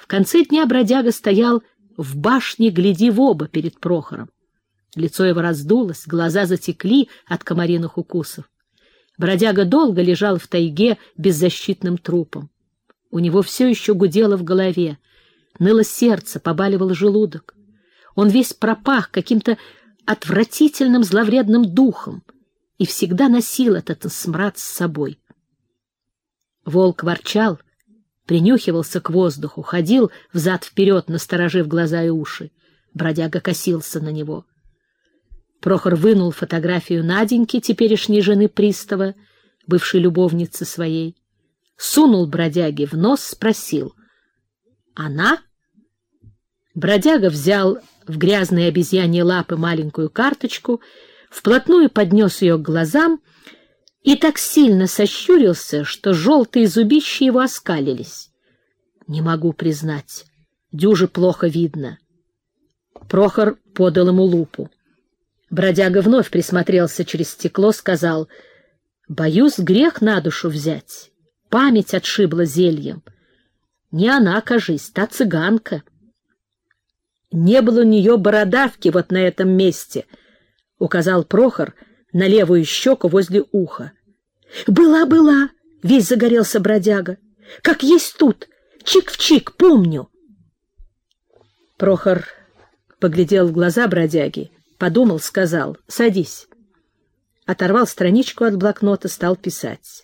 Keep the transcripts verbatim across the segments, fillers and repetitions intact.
конце дня бродяга стоял в башне, гляди в оба перед Прохором. Лицо его раздулось, глаза затекли от комариных укусов. Бродяга долго лежал в тайге беззащитным трупом. У него все еще гудело в голове, ныло сердце, побаливал желудок. Он весь пропах каким-то отвратительным зловредным духом и всегда носил этот смрад с собой. Волк ворчал, принюхивался к воздуху, ходил взад-вперед, насторожив глаза и уши. Бродяга косился на него. Прохор вынул фотографию Наденьки, теперешней жены пристава, бывшей любовницы своей, сунул бродяге в нос, спросил: «Она?» Бродяга взял в грязные обезьяньи лапы маленькую карточку, вплотную поднес ее к глазам и так сильно сощурился, что желтые зубища его оскалились. «Не могу признать, дюже плохо видно». Прохор подал ему лупу. Бродяга вновь присмотрелся через стекло, сказал: «Боюсь, грех на душу взять. Память отшибла зельем. Не она, кажись, та цыганка». «Не было у нее бородавки вот на этом месте», — указал Прохор на левую щеку возле уха. «Была, была», — весь загорелся бродяга. «Как есть тут, чик в чик, помню». Прохор поглядел в глаза бродяги, подумал, сказал: «Садись». Оторвал страничку от блокнота, стал писать.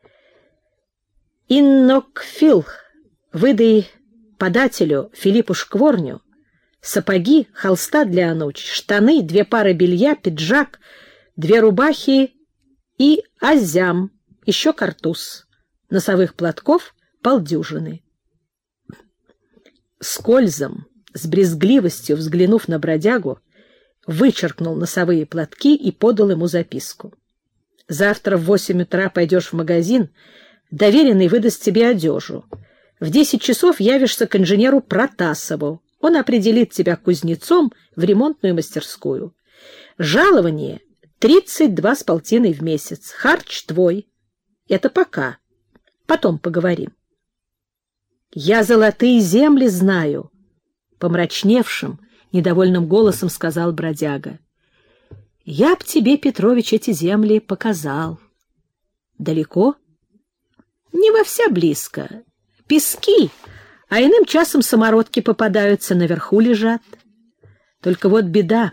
«Иннокфил, выдай подателю Филиппу Шкворню сапоги, холста для ануч, штаны, две пары белья, пиджак, две рубахи и азям, еще картуз, носовых платков полдюжины». Скользом, с брезгливостью взглянув на бродягу, вычеркнул носовые платки и подал ему записку. «Завтра в восемь утра пойдешь в магазин, доверенный выдаст тебе одежу. В десять часов явишься к инженеру Протасову. Он определит тебя кузнецом в ремонтную мастерскую. Жалование тридцать два с полтиной в месяц. Харч твой. Это пока. Потом поговорим». «Я золотые земли знаю», — помрачневшим, недовольным голосом сказал бродяга. «Я б тебе, Петрович, эти земли показал». «Далеко?» «Не во вся близко. Пески, а иным часом самородки попадаются, наверху лежат. Только вот беда.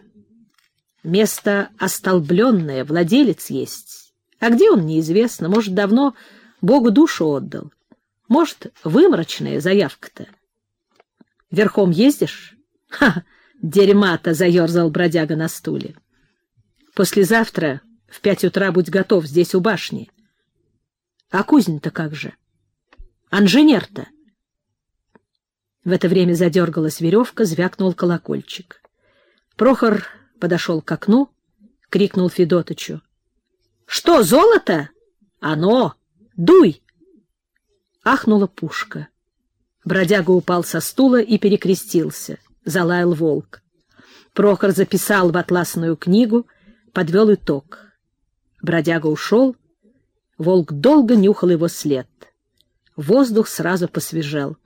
Место остолбленное, владелец есть. А где он, неизвестно. Может, давно Богу душу отдал. Может, выморочная заявка-то. Верхом ездишь?» «Ха! Дерьма-то!» — заерзал бродяга на стуле. «Послезавтра в пять утра будь готов здесь у башни». «А кузнь-то как же? Инженер-то?» В это время задергалась веревка, звякнул колокольчик. Прохор подошел к окну, крикнул Федотычу: «Что, золото? Оно! Дуй!» Ахнула пушка. Бродяга упал со стула и перекрестился. Залаял волк. Прохор записал в атласную книгу, подвел итог. Бродяга ушел. Волк долго нюхал его след. Воздух сразу посвежел.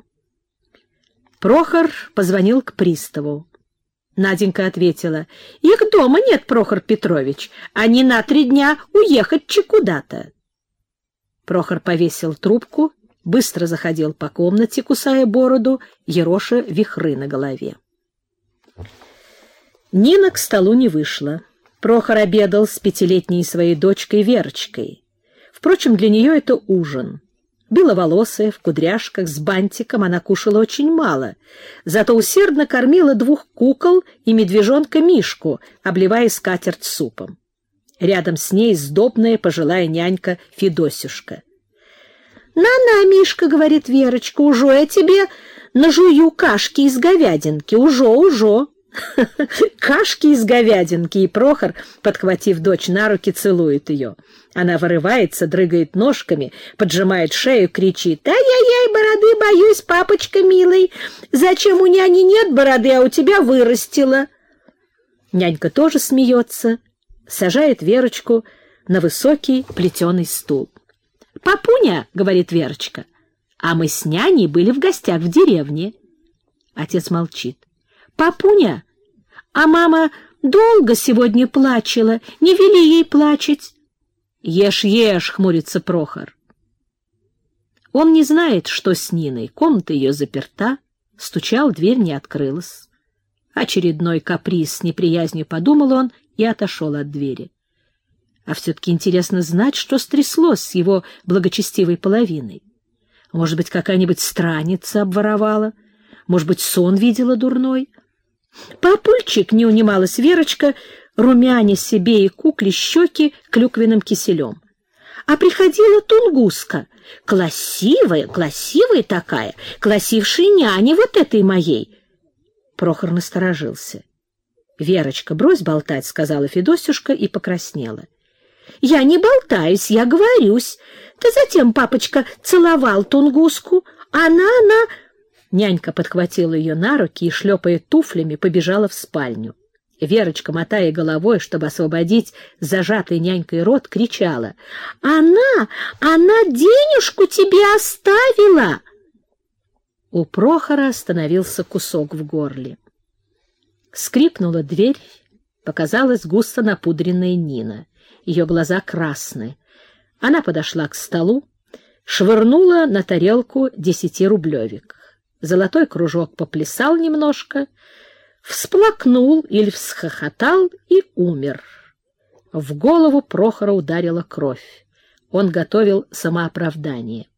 Прохор позвонил к приставу. Наденька ответила: «Их дома нет, Прохор Петрович. Они на три дня уехать че куда-то». Прохор повесил трубку, быстро заходил по комнате, кусая бороду, ероша вихры на голове. Нина к столу не вышла. Прохор обедал с пятилетней своей дочкой Верочкой. Впрочем, для нее это ужин. Беловолосая, в кудряшках, с бантиком, она кушала очень мало, зато усердно кормила двух кукол и медвежонка Мишку, обливая скатерть супом. Рядом с ней сдобная пожилая нянька Федосюшка. «На-на, Мишка, — говорит Верочка, — ужо я тебе нажую кашки из говядинки, ужо, ужо». Кашки из говядинки, и Прохор, подхватив дочь на руки, целует ее. Она вырывается, дрыгает ножками, поджимает шею, кричит: «Ай-яй-яй, бороды боюсь, папочка милый! Зачем у няни нет бороды, а у тебя вырастила?» Нянька тоже смеется, сажает Верочку на высокий плетеный стул. «Папуня, — говорит Верочка, — а мы с няней были в гостях в деревне. Отец молчит. «Папуня, а мама долго сегодня плачела, не вели ей плачать». «Ешь, ешь», — хмурится Прохор. Он не знает, что с Ниной. Комната ее заперта, стучал, дверь не открылась. Очередной каприз с неприязнью, подумал он, и отошел от двери. А все-таки интересно знать, что стряслось с его благочестивой половиной. Может быть, какая-нибудь странница обворовала, может быть, сон видела дурной. «Папульчик», — не унималась Верочка, румяня себе и кукле щеки клюквенным киселем. «А приходила Тунгуска, классивая, классивая такая, классившая няня вот этой моей». Прохор насторожился. «Верочка, брось болтать», — сказала Федосюшка и покраснела. «Я не болтаюсь, я говорюсь. Да затем папочка целовал Тунгуску, она, она...» Нянька подхватила ее на руки и, шлепая туфлями, побежала в спальню. Верочка, мотая головой, чтобы освободить зажатый нянькой рот, кричала: «Она, она денежку тебе оставила!» У Прохора остановился кусок в горле. Скрипнула дверь, показалась густо напудренная Нина. Ее глаза красные. Она подошла к столу, швырнула на тарелку десятирублевик. Золотой кружок поплясал немножко, всплакнул или всхохотал и умер. В голову Прохора ударила кровь. Он готовил самооправдание.